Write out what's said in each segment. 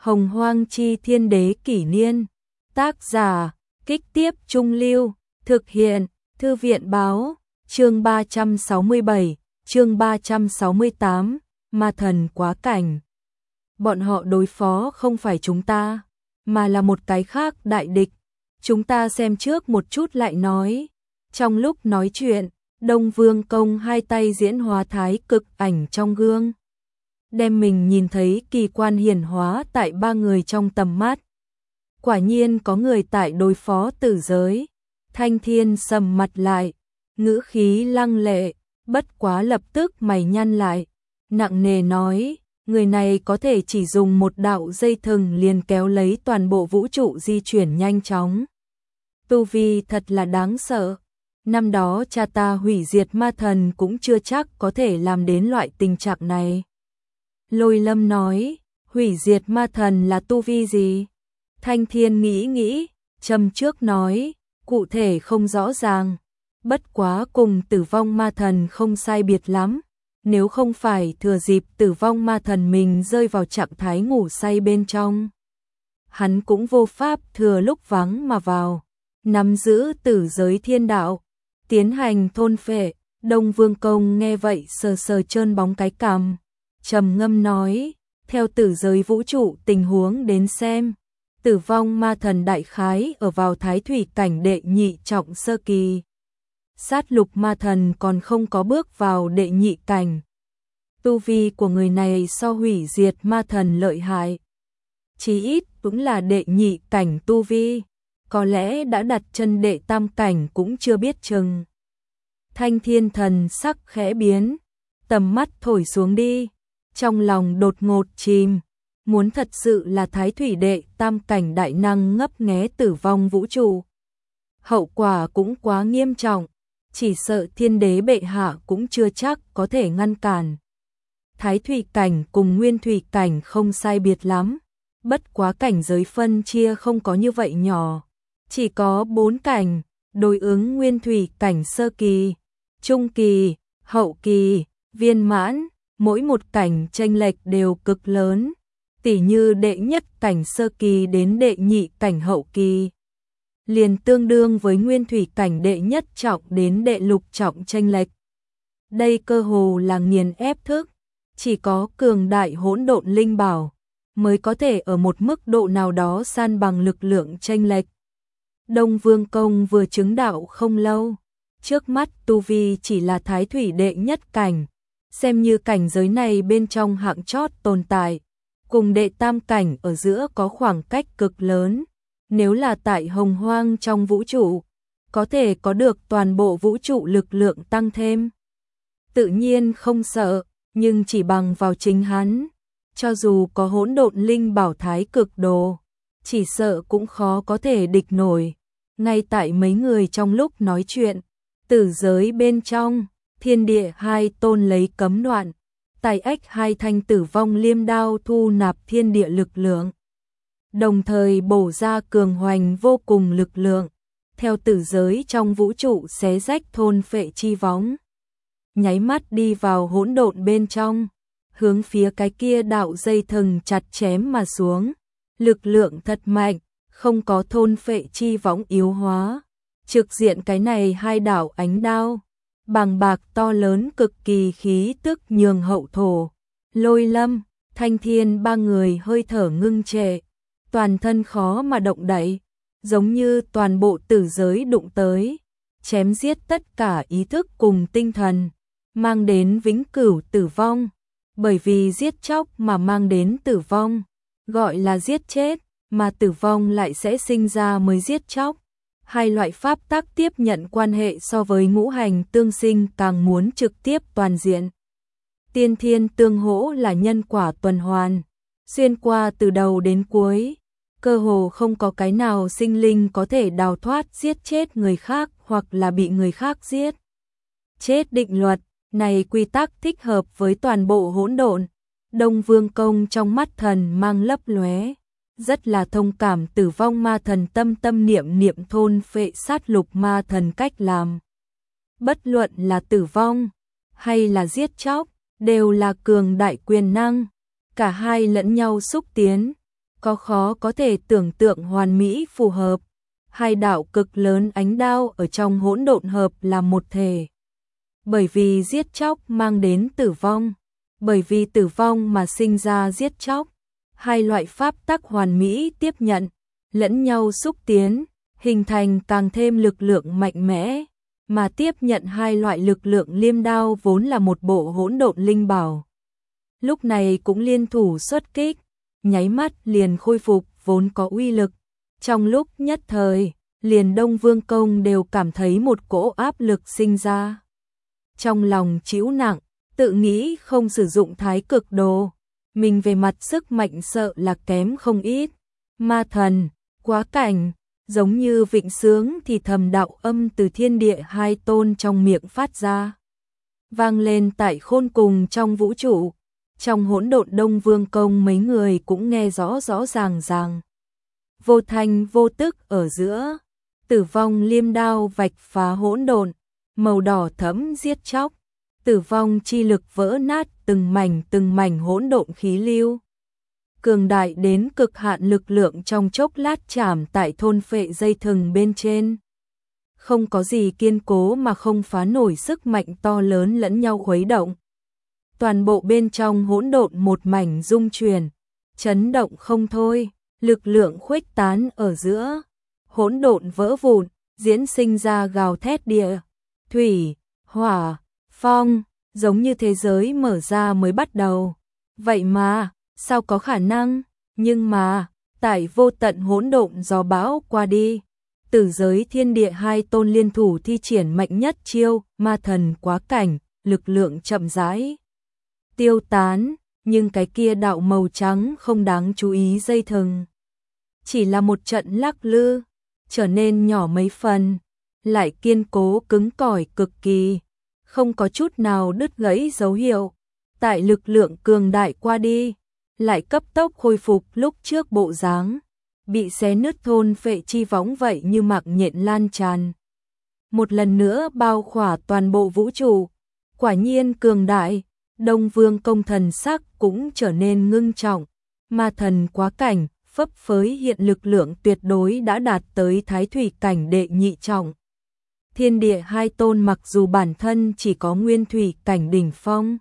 Hồng Hoang Chi Thiên Đế Kỷ Niên. Tác giả, Kích Tiếp Trung Lưu. Thực hiện, Thư viện Báo. Chương 367, chương 368, Ma Thần Quá Cảnh. Bọn họ đối phó không phải chúng ta, mà là một cái khác đại địch. Chúng ta xem trước một chút lại nói. Trong lúc nói chuyện, Đông Vương Công hai tay diễn hóa thái cực ảnh trong gương, đem mình nhìn thấy kỳ quan hiển hóa tại ba người trong tầm mắt. Quả nhiên có người tại đối phó tử giới. Thanh Thiên sầm mặt lại, ngữ khí lăng lệ, bất quá lập tức mày nhăn lại, nặng nề nói, người này có thể chỉ dùng một đạo dây thừng liền kéo lấy toàn bộ vũ trụ di chuyển nhanh chóng. Tu vi thật là đáng sợ. Năm đó cha ta hủy diệt ma thần cũng chưa chắc có thể làm đến loại tình trạng này. Lôi Lâm nói, hủy diệt ma thần là tu vi gì? Thanh Thiên nghĩ, châm trước nói, cụ thể không rõ ràng, bất quá cùng tử vong ma thần không sai biệt lắm. Nếu không phải thừa dịp tử vong ma thần mình rơi vào trạng thái ngủ say bên trong, hắn cũng vô pháp thừa lúc vắng mà vào, nắm giữ tử giới thiên đạo, tiến hành thôn phệ. Đông Vương Công nghe vậy sờ sờ trơn bóng cái cằm, trầm ngâm nói, theo tử giới vũ trụ tình huống đến xem, tử vong ma thần đại khái ở vào thái thủy cảnh đệ nhị trọng sơ kỳ. Sát lục ma thần còn không có bước vào đệ nhị cảnh. Tu vi của người này so hủy diệt ma thần lợi hại, chí ít cũng là đệ nhị cảnh tu vi, có lẽ đã đặt chân đệ tam cảnh cũng chưa biết chừng. Thanh Thiên thần sắc khẽ biến, tầm mắt thổi xuống đi, trong lòng đột ngột chìm, muốn thật sự là thái thủy đệ tam cảnh đại năng ngấp nghé tử vong vũ trụ, hậu quả cũng quá nghiêm trọng, chỉ sợ thiên đế bệ hạ cũng chưa chắc có thể ngăn cản. Thái thủy cảnh cùng nguyên thủy cảnh không sai biệt lắm, bất quá cảnh giới phân chia không có như vậy nhỏ, chỉ có 4 cảnh, đối ứng nguyên thủy cảnh sơ kỳ, trung kỳ, hậu kỳ, viên mãn, mỗi một cảnh chênh lệch đều cực lớn, tỉ như đệ nhất cảnh sơ kỳ đến đệ nhị cảnh hậu kỳ, liền tương đương với nguyên thủy cảnh đệ nhất trọng đến đệ lục trọng chênh lệch. Đây cơ hồ là nghiền ép thức, chỉ có cường đại hỗn độn linh bảo mới có thể ở một mức độ nào đó san bằng lực lượng chênh lệch. Đông Vương Công vừa chứng đạo không lâu, trước mắt tu vi chỉ là thái thủy đệ nhất cảnh, xem như cảnh giới này bên trong hạng chót tồn tại, cùng đệ tam cảnh ở giữa có khoảng cách cực lớn. Nếu là tại hồng hoang trong vũ trụ, có thể có được toàn bộ vũ trụ lực lượng tăng thêm, tự nhiên không sợ, nhưng chỉ bằng vào chính hắn, cho dù có hỗn độn linh bảo thái cực đồ, chỉ sợ cũng khó có thể địch nổi. Ngay tại mấy người trong lúc nói chuyện, tử giới bên trong, thiên địa hai tôn lấy cấm đoạn, tài ách hai thanh tử vong liêm đao thu nạp thiên địa lực lượng, đồng thời bổ ra cường hoành vô cùng lực lượng, theo tử giới trong vũ trụ xé rách thôn phệ chi võng, nháy mắt đi vào hỗn độn bên trong, hướng phía cái kia đạo dây thừng chặt chém mà xuống, lực lượng thật mạnh, không có thôn phệ chi võng yếu hóa, trực diện cái này hai đạo ánh đao, bàng bạc to lớn cực kỳ khí tức nhường hậu thổ, Lôi Lâm, Thanh Thiên ba người hơi thở ngưng trệ, toàn thân khó mà động đậy, giống như toàn bộ tử giới đụng tới, chém giết tất cả ý thức cùng tinh thần, mang đến vĩnh cửu tử vong, bởi vì giết chóc mà mang đến tử vong, gọi là giết chết, mà tử vong lại sẽ sinh ra mới giết chóc. Hai loại pháp tắc tiếp nhận quan hệ so với ngũ hành tương sinh càng muốn trực tiếp toàn diện. Tiên thiên tương hỗ là nhân quả tuần hoàn, xuyên qua từ đầu đến cuối, cơ hồ không có cái nào sinh linh có thể đào thoát giết chết người khác hoặc là bị người khác giết chết định luật. Này quy tắc thích hợp với toàn bộ hỗn độn. Đông Vương Công trong mắt thần mang lấp lóe, rất là thông cảm tử vong ma thần tâm niệm niệm thôn phệ sát lục ma thần cách làm. Bất luận là tử vong hay là giết chóc, đều là cường đại quyền năng, cả hai lẫn nhau xúc tiến, có khó có thể tưởng tượng hoàn mỹ phù hợp. Hai đạo cực lớn ánh đao ở trong hỗn độn hợp là một thể. Bởi vì giết chóc mang đến tử vong, bởi vì tử vong mà sinh ra giết chóc. Hai loại pháp tắc hoàn mỹ tiếp nhận, lẫn nhau xúc tiến, hình thành càng thêm lực lượng mạnh mẽ, mà tiếp nhận hai loại lực lượng liêm đao vốn là một bộ hỗn độn linh bảo. Lúc này cũng liên thủ xuất kích, nháy mắt liền khôi phục vốn có uy lực. Trong lúc nhất thời, liền Đông Vương Công đều cảm thấy một cỗ áp lực sinh ra. Trong lòng chịu nặng, tự nghĩ không sử dụng thái cực đồ, mình về mặt sức mạnh sợ là kém không ít. Ma thần, quá cảnh, giống như vịnh sướng thì thầm đạo âm từ thiên địa hai tôn trong miệng phát ra. Vang lên tại khôn cùng trong vũ trụ, trong hỗn độn Đông Vương Công mấy người cũng nghe rõ rõ ràng ràng. Vô thanh vô tức ở giữa, tử vong liêm đao vạch phá hỗn độn, màu đỏ thẫm giết chóc, tử vong chi lực vỡ nát từng mảnh hỗn độn khí lưu. Cường đại đến cực hạn lực lượng trong chốc lát chạm tại thôn phệ dây thừng bên trên. Không có gì kiên cố mà không phá nổi sức mạnh to lớn lẫn nhau khuấy động. Toàn bộ bên trong hỗn độn một mảnh rung chuyển, chấn động không thôi, lực lượng khuếch tán ở giữa. Hỗn độn vỡ vụn, diễn sinh ra gào thét địa, thủy, hỏa, phong, giống như thế giới mở ra mới bắt đầu. Vậy mà, sao có khả năng? Nhưng mà, tại vô tận hỗn độn gió bão qua đi, tử giới thiên địa hai tôn liên thủ thi triển mạnh nhất chiêu, ma thần quá cảnh, lực lượng chậm rãi tiêu tán, nhưng cái kia đạo màu trắng không đáng chú ý dây thừng. Chỉ là một trận lắc lư, trở nên nhỏ mấy phần, lại kiên cố cứng cỏi cực kỳ, không có chút nào đứt gãy dấu hiệu. Tại lực lượng cường đại qua đi, lại cấp tốc khôi phục lúc trước bộ dáng, bị xé nứt thôn phệ chi võng vậy như mạng nhện lan tràn. Một lần nữa bao khỏa toàn bộ vũ trụ, quả nhiên cường đại. Đông Vương Công thần sắc cũng trở nên ngưng trọng, ma thần quá cảnh, phấp phới hiện lực lượng tuyệt đối đã đạt tới thái thủy cảnh đệ nhị trọng. Thiên địa hai tôn mặc dù bản thân chỉ có nguyên thủy cảnh đỉnh phong,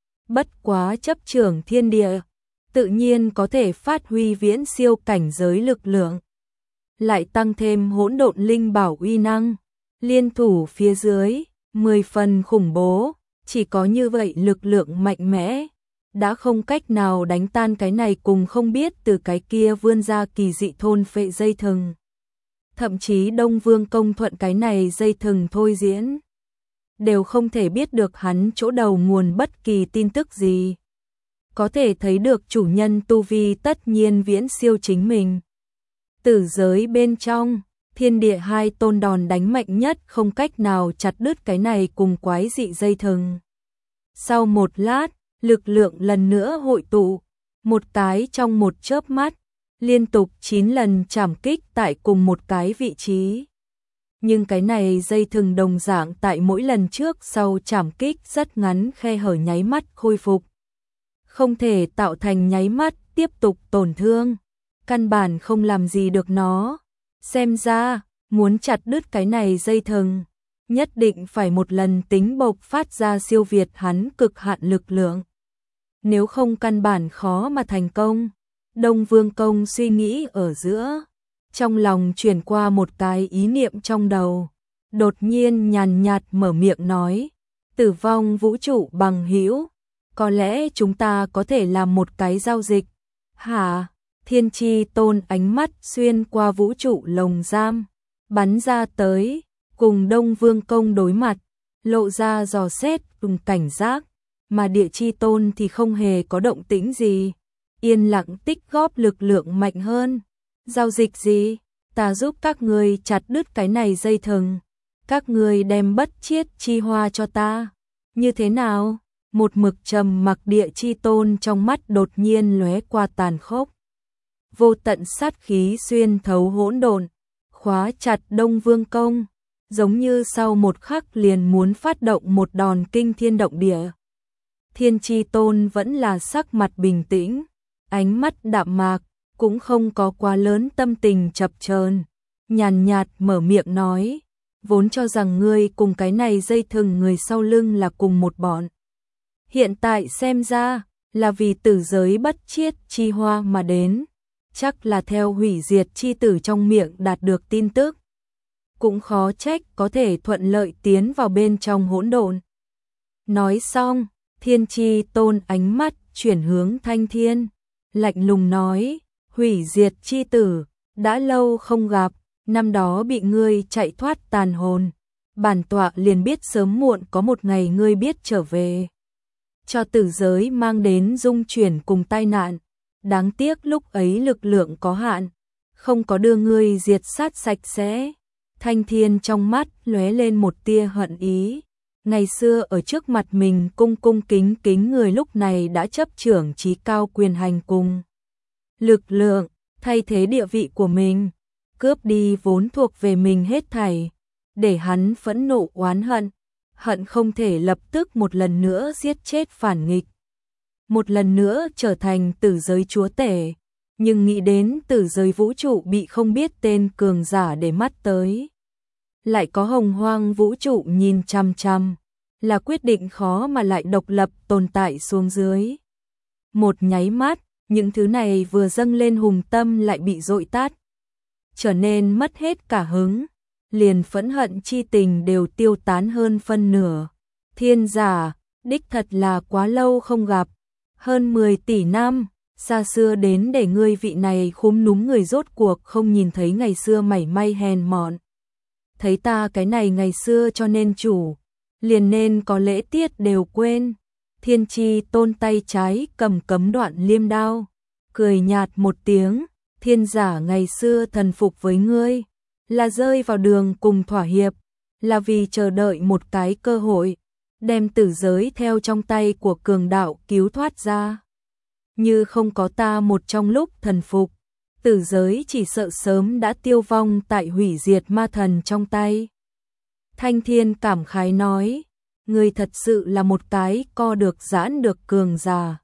bất quá chấp trưởng thiên địa, tự nhiên có thể phát huy viễn siêu cảnh giới lực lượng. Lại tăng thêm hỗn độn linh bảo uy năng, liên thủ phía dưới, 10 phần khủng bố. Chỉ có như vậy lực lượng mạnh mẽ, đã không cách nào đánh tan cái này cùng không biết từ cái kia vươn ra kỳ dị thôn phệ dây thừng. Thậm chí Đông Vương Công thuận cái này dây thừng thôi diễn, đều không thể biết được hắn chỗ đầu nguồn bất kỳ tin tức gì. Có thể thấy được chủ nhân tu vi tất nhiên viễn siêu chính mình. Tử giới bên trong, thiên địa hai tôn đòn đánh mạnh nhất không cách nào chặt đứt cái này cùng quái dị dây thừng. Sau một lát, lực lượng lần nữa hội tụ, một cái trong một chớp mắt, liên tục 9 lần chạm kích tại cùng một cái vị trí. Nhưng cái này dây thừng đồng dạng tại mỗi lần trước sau chạm kích rất ngắn khe hở nháy mắt khôi phục. Không thể tạo thành nháy mắt tiếp tục tổn thương, căn bản không làm gì được nó. Xem ra, muốn chặt đứt cái này dây thừng, nhất định phải một lần tính bộc phát ra siêu việt hắn cực hạn lực lượng. Nếu không căn bản khó mà thành công. Đông Vương Công suy nghĩ ở giữa, trong lòng chuyển qua một cái ý niệm trong đầu, đột nhiên nhàn nhạt mở miệng nói, tử vong vũ trụ bằng hữu, có lẽ chúng ta có thể làm một cái giao dịch. Hả? Thiên Chi Tôn ánh mắt xuyên qua vũ trụ lồng giam, bắn ra tới, cùng Đông Vương Công đối mặt, lộ ra dò xét cùng cảnh giác, mà Địa Chi Tôn thì không hề có động tĩnh gì, yên lặng tích góp lực lượng mạnh hơn. Giao dịch gì? Ta giúp các ngươi chặt đứt cái này dây thừng, các ngươi đem bất chiết chi hoa cho ta. Như thế nào? Một mực trầm mặc Địa Chi Tôn trong mắt đột nhiên lóe qua tàn khốc. Vô tận sát khí xuyên thấu hỗn độn, khóa chặt Đông Vương Công, giống như sau một khắc liền muốn phát động một đòn kinh thiên động địa. Thiên Chi Tôn vẫn là sắc mặt bình tĩnh, ánh mắt đạm mạc, cũng không có quá lớn tâm tình chập chờn, nhàn nhạt mở miệng nói, vốn cho rằng ngươi cùng cái này dây thừng người sau lưng là cùng một bọn. Hiện tại xem ra, là vì tử giới bất chiết chi hoa mà đến, chắc là theo hủy diệt chi tử trong miệng đạt được tin tức. Cũng khó trách có thể thuận lợi tiến vào bên trong hỗn độn. Nói xong, Thiên Chi Tôn ánh mắt chuyển hướng Thanh Thiên, lạnh lùng nói, hủy diệt chi tử, đã lâu không gặp, năm đó bị ngươi chạy thoát tàn hồn, bản tọa liền biết sớm muộn có một ngày ngươi biết trở về. Cho tử giới mang đến dung chuyển cùng tai nạn, đáng tiếc lúc ấy lực lượng có hạn, không có đưa ngươi diệt sát sạch sẽ. Thanh Thiên trong mắt lóe lên một tia hận ý. Ngày xưa ở trước mặt mình cung cung kính kính người lúc này đã chấp trưởng trí cao quyền hành cùng lực lượng, thay thế địa vị của mình, cướp đi vốn thuộc về mình hết thảy, để hắn phẫn nộ oán hận, hận không thể lập tức một lần nữa giết chết phản nghịch, một lần nữa trở thành tử giới chúa tể, nhưng nghĩ đến tử giới vũ trụ bị không biết tên cường giả để mắt tới, lại có hồng hoang vũ trụ nhìn chằm chằm, là quyết định khó mà lại độc lập tồn tại xuống dưới. Một nháy mắt, những thứ này vừa dâng lên hùng tâm lại bị dội tát, trở nên mất hết cả hứng, liền phẫn hận chi tình đều tiêu tán hơn phân nửa. Thiên giả, đích thật là quá lâu không gặp, hơn 10 tỷ năm, xa xưa đến để ngươi vị này khúm núm người rốt cuộc không nhìn thấy ngày xưa mảy may hèn mọn. Thấy ta cái này ngày xưa cho nên chủ, liền nên có lễ tiết đều quên. Thiên Chi Tôn tay trái cầm cấm đoạn liêm đao, cười nhạt một tiếng, thiên giả ngày xưa thần phục với ngươi, là rơi vào đường cùng thỏa hiệp, là vì chờ đợi một cái cơ hội, đem tử giới theo trong tay của cường đạo cứu thoát ra. Như không có ta một trong lúc thần phục, tử giới chỉ sợ sớm đã tiêu vong tại hủy diệt ma thần trong tay. Thanh Thiên cảm khái nói, ngươi thật sự là một cái co được giãn được cường giả.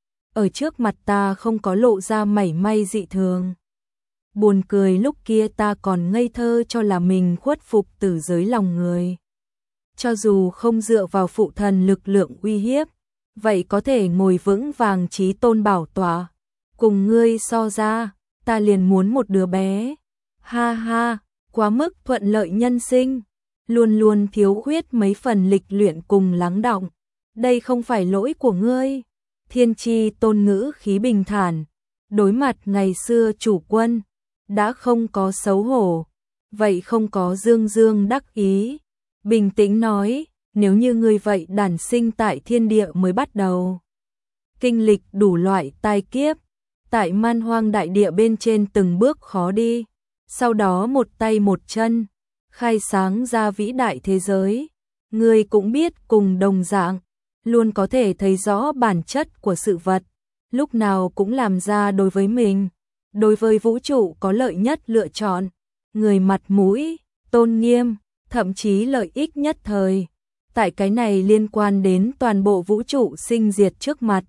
Ở trước mặt ta không có lộ ra mảy may dị thường. Buồn cười lúc kia ta còn ngây thơ cho là mình khuất phục tử giới lòng người. Cho dù không dựa vào phụ thần lực lượng uy hiếp, vậy có thể ngồi vững vàng chí tôn bảo tọa. Cùng ngươi so ra, ta liền muốn một đứa bé. Ha ha, quá mức thuận lợi nhân sinh, luôn luôn thiếu khuyết mấy phần lịch luyện cùng lắng đọng. Đây không phải lỗi của ngươi. Thiên Chi Tôn ngữ khí bình thản, đối mặt ngày xưa chủ quân, đã không có xấu hổ, vậy không có dương dương đắc ý. Bình tĩnh nói, nếu như ngươi vậy đản sinh tại thiên địa mới bắt đầu. Kinh lịch đủ loại tai kiếp, tại man hoang đại địa bên trên từng bước khó đi, sau đó một tay một chân, khai sáng ra vĩ đại thế giới. Ngươi cũng biết cùng đồng dạng, luôn có thể thấy rõ bản chất của sự vật, lúc nào cũng làm ra đối với mình, đối với vũ trụ có lợi nhất lựa chọn, người mặt mũi, tôn nghiêm, thậm chí lợi ích nhất thời. Tại cái này liên quan đến toàn bộ vũ trụ sinh diệt trước mặt,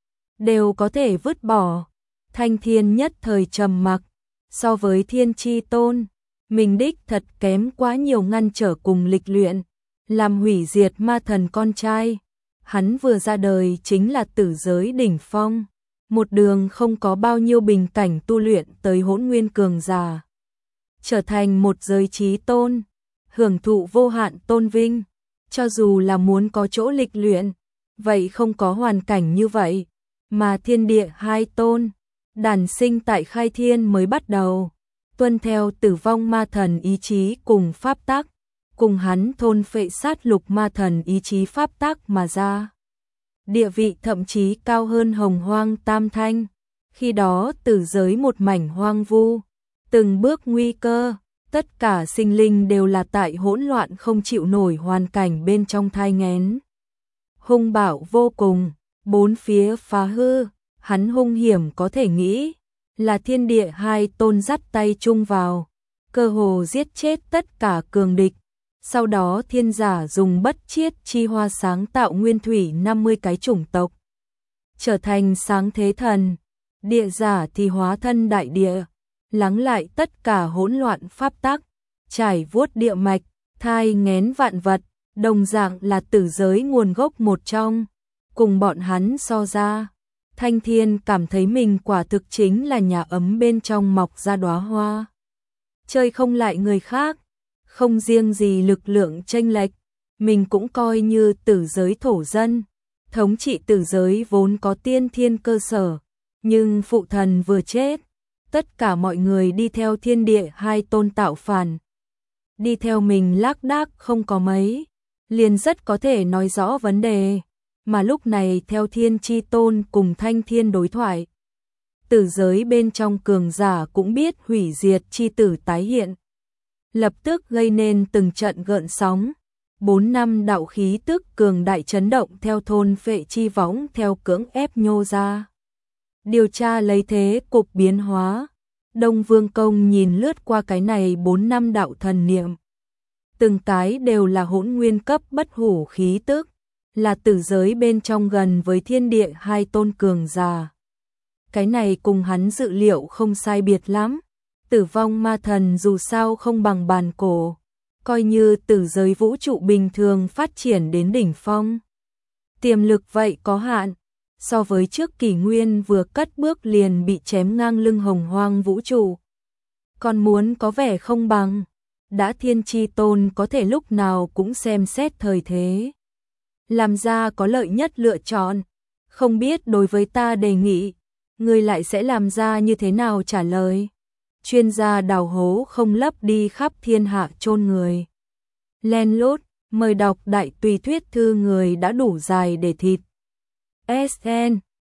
đều có thể vứt bỏ. Thanh Thiên nhất thời trầm mặc, so với Thiên Chi Tôn, mình đích thật kém quá nhiều ngăn trở cùng lịch luyện, làm hủy diệt ma thần con trai. Hắn vừa ra đời chính là tử giới đỉnh phong, một đường không có bao nhiêu bình cảnh tu luyện tới hỗn nguyên cường giả, trở thành một giới chí tôn, hưởng thụ vô hạn tôn vinh. Cho dù là muốn có chỗ lịch luyện, vậy không có hoàn cảnh như vậy, mà thiên địa hai tôn, đản sinh tại khai thiên mới bắt đầu, tuân theo tử vong ma thần ý chí cùng pháp tắc, cùng hắn thôn phệ sát lục ma thần ý chí pháp tắc mà ra. Địa vị thậm chí cao hơn hồng hoang tam thanh, khi đó tử giới một mảnh hoang vu, từng bước nguy cơ, tất cả sinh linh đều là tại hỗn loạn không chịu nổi hoàn cảnh bên trong thai nghén. Hung bạo vô cùng, bốn phía phá hư, hắn hung hiểm có thể nghĩ, là thiên địa hai tôn dắt tay chung vào, cơ hồ giết chết tất cả cường địch. Sau đó thiên giả dùng bất chiết chi hoa sáng tạo nguyên thủy 50 cái chủng tộc, trở thành sáng thế thần, địa giả thì hóa thân đại địa, lắng lại tất cả hỗn loạn pháp tắc, trải vuốt địa mạch, thai nghén vạn vật, đồng dạng là tử giới nguồn gốc một trong. Cùng bọn hắn so ra, Thanh Thiên cảm thấy mình quả thực chính là nhà ấm bên trong mọc ra đóa hoa. Chơi không lại người khác, không riêng gì lực lượng chênh lệch, mình cũng coi như tử giới thổ dân. Thống trị tử giới vốn có tiên thiên cơ sở, nhưng phụ thần vừa chết, tất cả mọi người đi theo thiên địa hai tôn tạo phản. Đi theo mình lác đác không có mấy, liền rất có thể nói rõ vấn đề. Mà lúc này theo Thiên Chi Tôn cùng Thanh Thiên đối thoại, tử giới bên trong cường giả cũng biết hủy diệt chi tử tái hiện, lập tức gây nên từng trận gợn sóng. 4 năm đạo khí tức cường đại chấn động theo thôn phệ chi võng theo cưỡng ép nhô ra. Điều tra lấy thế cục biến hóa, Đông Vương Công nhìn lướt qua cái này 4 năm đạo thần niệm. Từng cái đều là hỗn nguyên cấp bất hủ khí tức, là tử giới bên trong gần với thiên địa hai tôn cường giả. Cái này cùng hắn dự liệu không sai biệt lắm. Tử vong ma thần dù sao không bằng bàn cổ, coi như tử giới vũ trụ bình thường phát triển đến đỉnh phong. Tiềm lực vậy có hạn, so với trước kỷ nguyên vừa cất bước liền bị chém ngang lưng hồng hoang vũ trụ. Còn muốn có vẻ không bằng, đã Thiên Chi Tôn có thể lúc nào cũng xem xét thời thế, làm ra có lợi nhất lựa chọn. Không biết đối với ta đề nghị, ngươi lại sẽ làm ra như thế nào trả lời? Chuyên gia đào hố không lấp đi khắp thiên hạ chôn người. Len lút, mời đọc đại tùy thuyết thư người đã đủ dài để thịt. SN